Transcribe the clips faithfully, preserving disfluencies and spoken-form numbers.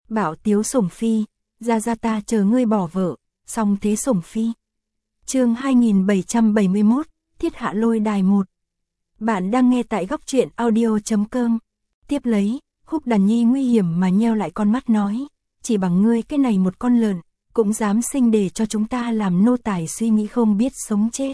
Bảo tiếu sủng phi, ra ra ta chờ ngươi bỏ vợ, xong thế sủng phi. Chương hai nghìn bảy trăm bảy mươi mốt, Thiết Hạ Lôi Đài một. Bạn đang nghe tại góc truyện audio chấm com. Tiếp lấy, Khúc Đàn Nhi nguy hiểm mà nheo lại con mắt nói, chỉ bằng ngươi cái này một con lợn, cũng dám sinh để cho chúng ta làm nô tài suy nghĩ không biết sống chết.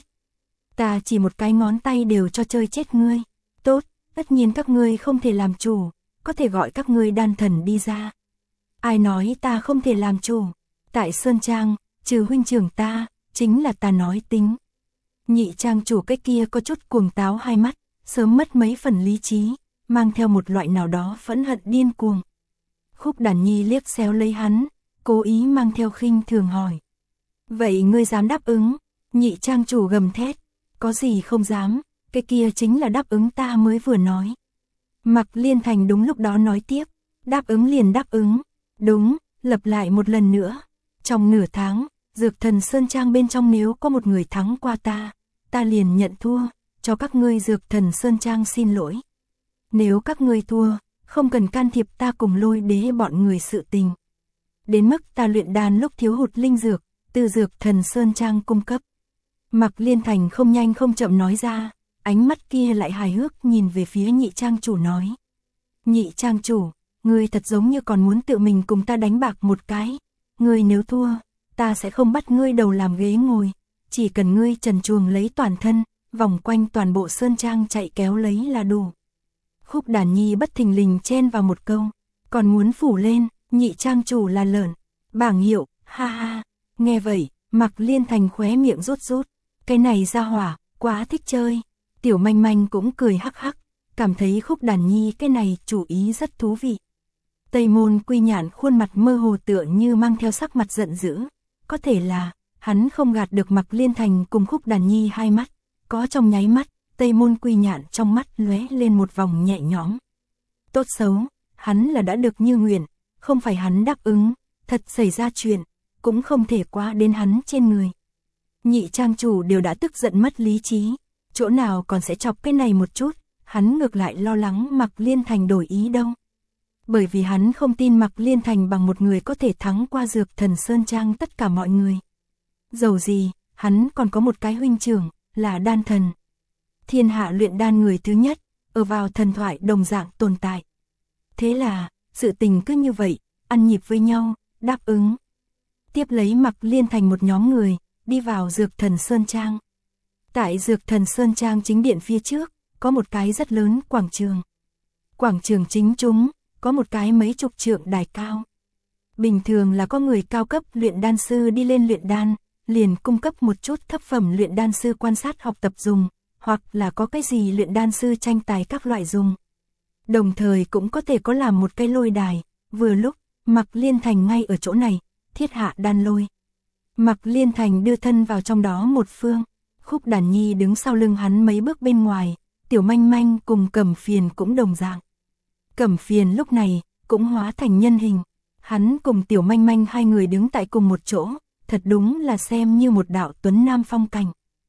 Ta chỉ một cái ngón tay đều cho chơi chết ngươi. Tốt, tất nhiên các ngươi không thể làm chủ, có thể gọi các ngươi đan thần đi ra. Ai nói ta không thể làm chủ? Tại Sơn Trang, trừ huynh trưởng ta, chính là ta nói tính. Nhị trang chủ cái kia có chút cuồng táo hai mắt, sớm mất mấy phần lý trí, mang theo một loại nào đó phẫn hận điên cuồng. Khúc Đàn Nhi liếc xéo lấy hắn, cố ý mang theo khinh thường hỏi. Vậy ngươi dám đáp ứng? Nhị trang chủ gầm thét, có gì không dám, cái kia chính là đáp ứng ta mới vừa nói. Mạc Liên Thành đúng lúc đó nói tiếp, đáp ứng liền đáp ứng. Đúng, lặp lại một lần nữa. Trong nửa tháng, Dược Thần Sơn Trang bên trong nếu có một người thắng qua ta, ta liền nhận thua, cho các ngươi Dược Thần Sơn Trang xin lỗi. Nếu các ngươi thua, không cần can thiệp ta cùng Lôi Đế bọn người sự tình. Đến mức ta luyện đan lúc thiếu hụt linh dược, từ Dược Thần Sơn Trang cung cấp. Mạc Liên Thành không nhanh không chậm nói ra, ánh mắt kia lại hài hước nhìn về phía nhị trang chủ nói. Nhị trang chủ, ngươi thật giống như còn muốn tự mình cùng ta đánh bạc một cái. Ngươi nếu thua, ta sẽ không bắt ngươi đầu làm ghế ngồi, chỉ cần ngươi trần truồng lấy toàn thân, vòng quanh toàn bộ Sơn Trang chạy kéo lấy là đủ. Khúc Đàn Nhi bất thình lình chen vào một câu, còn muốn phủ lên, nhị trang chủ là lợn, bảng hiệu, ha ha. Nghe vậy, Mạc Liên Thành khóe miệng rút rút, cái này ra hỏa, quá thích chơi. Tiểu Manh Manh cũng cười hắc hắc, cảm thấy Khúc Đàn Nhi cái này chủ ý rất thú vị. Tây Môn Quy Nhạn khuôn mặt mơ hồ tựa như mang theo sắc mặt giận dữ, có thể là, hắn không gạt được Mạc Liên Thành cùng Khúc Đàn Nhi hai mắt, có trong nháy mắt, Tây Môn Quy Nhạn trong mắt lóe lên một vòng nhẹ nhõm. Tốt xấu, hắn là đã được như nguyện, không phải hắn đáp ứng, thật xảy ra chuyện, cũng không thể quá đến hắn trên người. Nhị trang chủ đều đã tức giận mất lý trí, chỗ nào còn sẽ chọc cái này một chút, hắn ngược lại lo lắng Mạc Liên Thành đổi ý đâu. Bởi vì hắn không tin Mạc Liên Thành bằng một người có thể thắng qua Dược Thần Sơn Trang tất cả mọi người. Dầu gì, hắn còn có một cái huynh trưởng, là đan thần. Thiên hạ luyện đan người thứ nhất, ở vào thần thoại đồng dạng tồn tại. Thế là, sự tình cứ như vậy, ăn nhịp với nhau, đáp ứng. Tiếp lấy Mạc Liên Thành một nhóm người, đi vào Dược Thần Sơn Trang. Tại Dược Thần Sơn Trang chính điện phía trước, có một cái rất lớn quảng trường. Quảng trường chính chúng, có một cái mấy chục trượng đài cao. Bình thường là có người cao cấp luyện đan sư đi lên luyện đan, liền cung cấp một chút thấp phẩm luyện đan sư quan sát học tập dùng, hoặc là có cái gì luyện đan sư tranh tài các loại dùng. Đồng thời cũng có thể có làm một cái lôi đài, vừa lúc, Mạc Liên Thành ngay ở chỗ này, thiết hạ đan lôi. Mạc Liên Thành đưa thân vào trong đó một phương, Khúc Đàn Nhi đứng sau lưng hắn mấy bước bên ngoài, Tiểu Manh Manh cùng Cẩm Phiền cũng đồng dạng. Cẩm Phiền lúc này, cũng hóa thành nhân hình, hắn cùng Tiểu Manh Manh hai người đứng tại cùng một chỗ, thật đúng là xem như một đạo tuấn nam phong cảnh.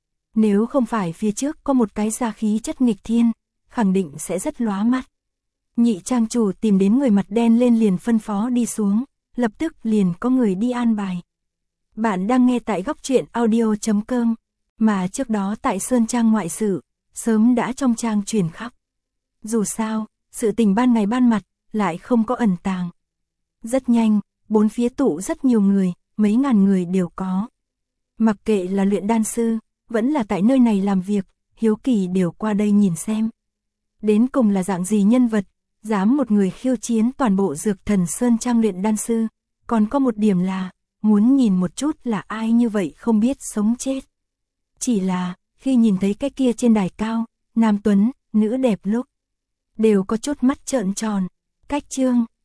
Nếu không phải phía trước có một cái gia khí chất nghịch thiên, khẳng định sẽ rất lóa mắt. Nhị trang chủ tìm đến người mặt đen lên liền phân phó đi xuống, lập tức liền có người đi an bài. Bạn đang nghe tại góc truyện audio chấm com, mà trước đó tại Sơn Trang ngoại sự, sớm đã trong trang truyền khắp. Dù sao, sự tình ban ngày ban mặt, lại không có ẩn tàng. Rất nhanh, bốn phía tụ rất nhiều người, mấy ngàn người đều có. Mặc kệ là luyện đan sư, vẫn là tại nơi này làm việc, hiếu kỳ đều qua đây nhìn xem. Đến cùng là dạng gì nhân vật, dám một người khiêu chiến toàn bộ Dược Thần Sơn Trang luyện đan sư, còn có một điểm là, muốn nhìn một chút là ai như vậy không biết sống chết. Chỉ là, khi nhìn thấy cái kia trên đài cao, nam tuấn, nữ đẹp lúc, đều có chút mắt trợn tròn. Cách chương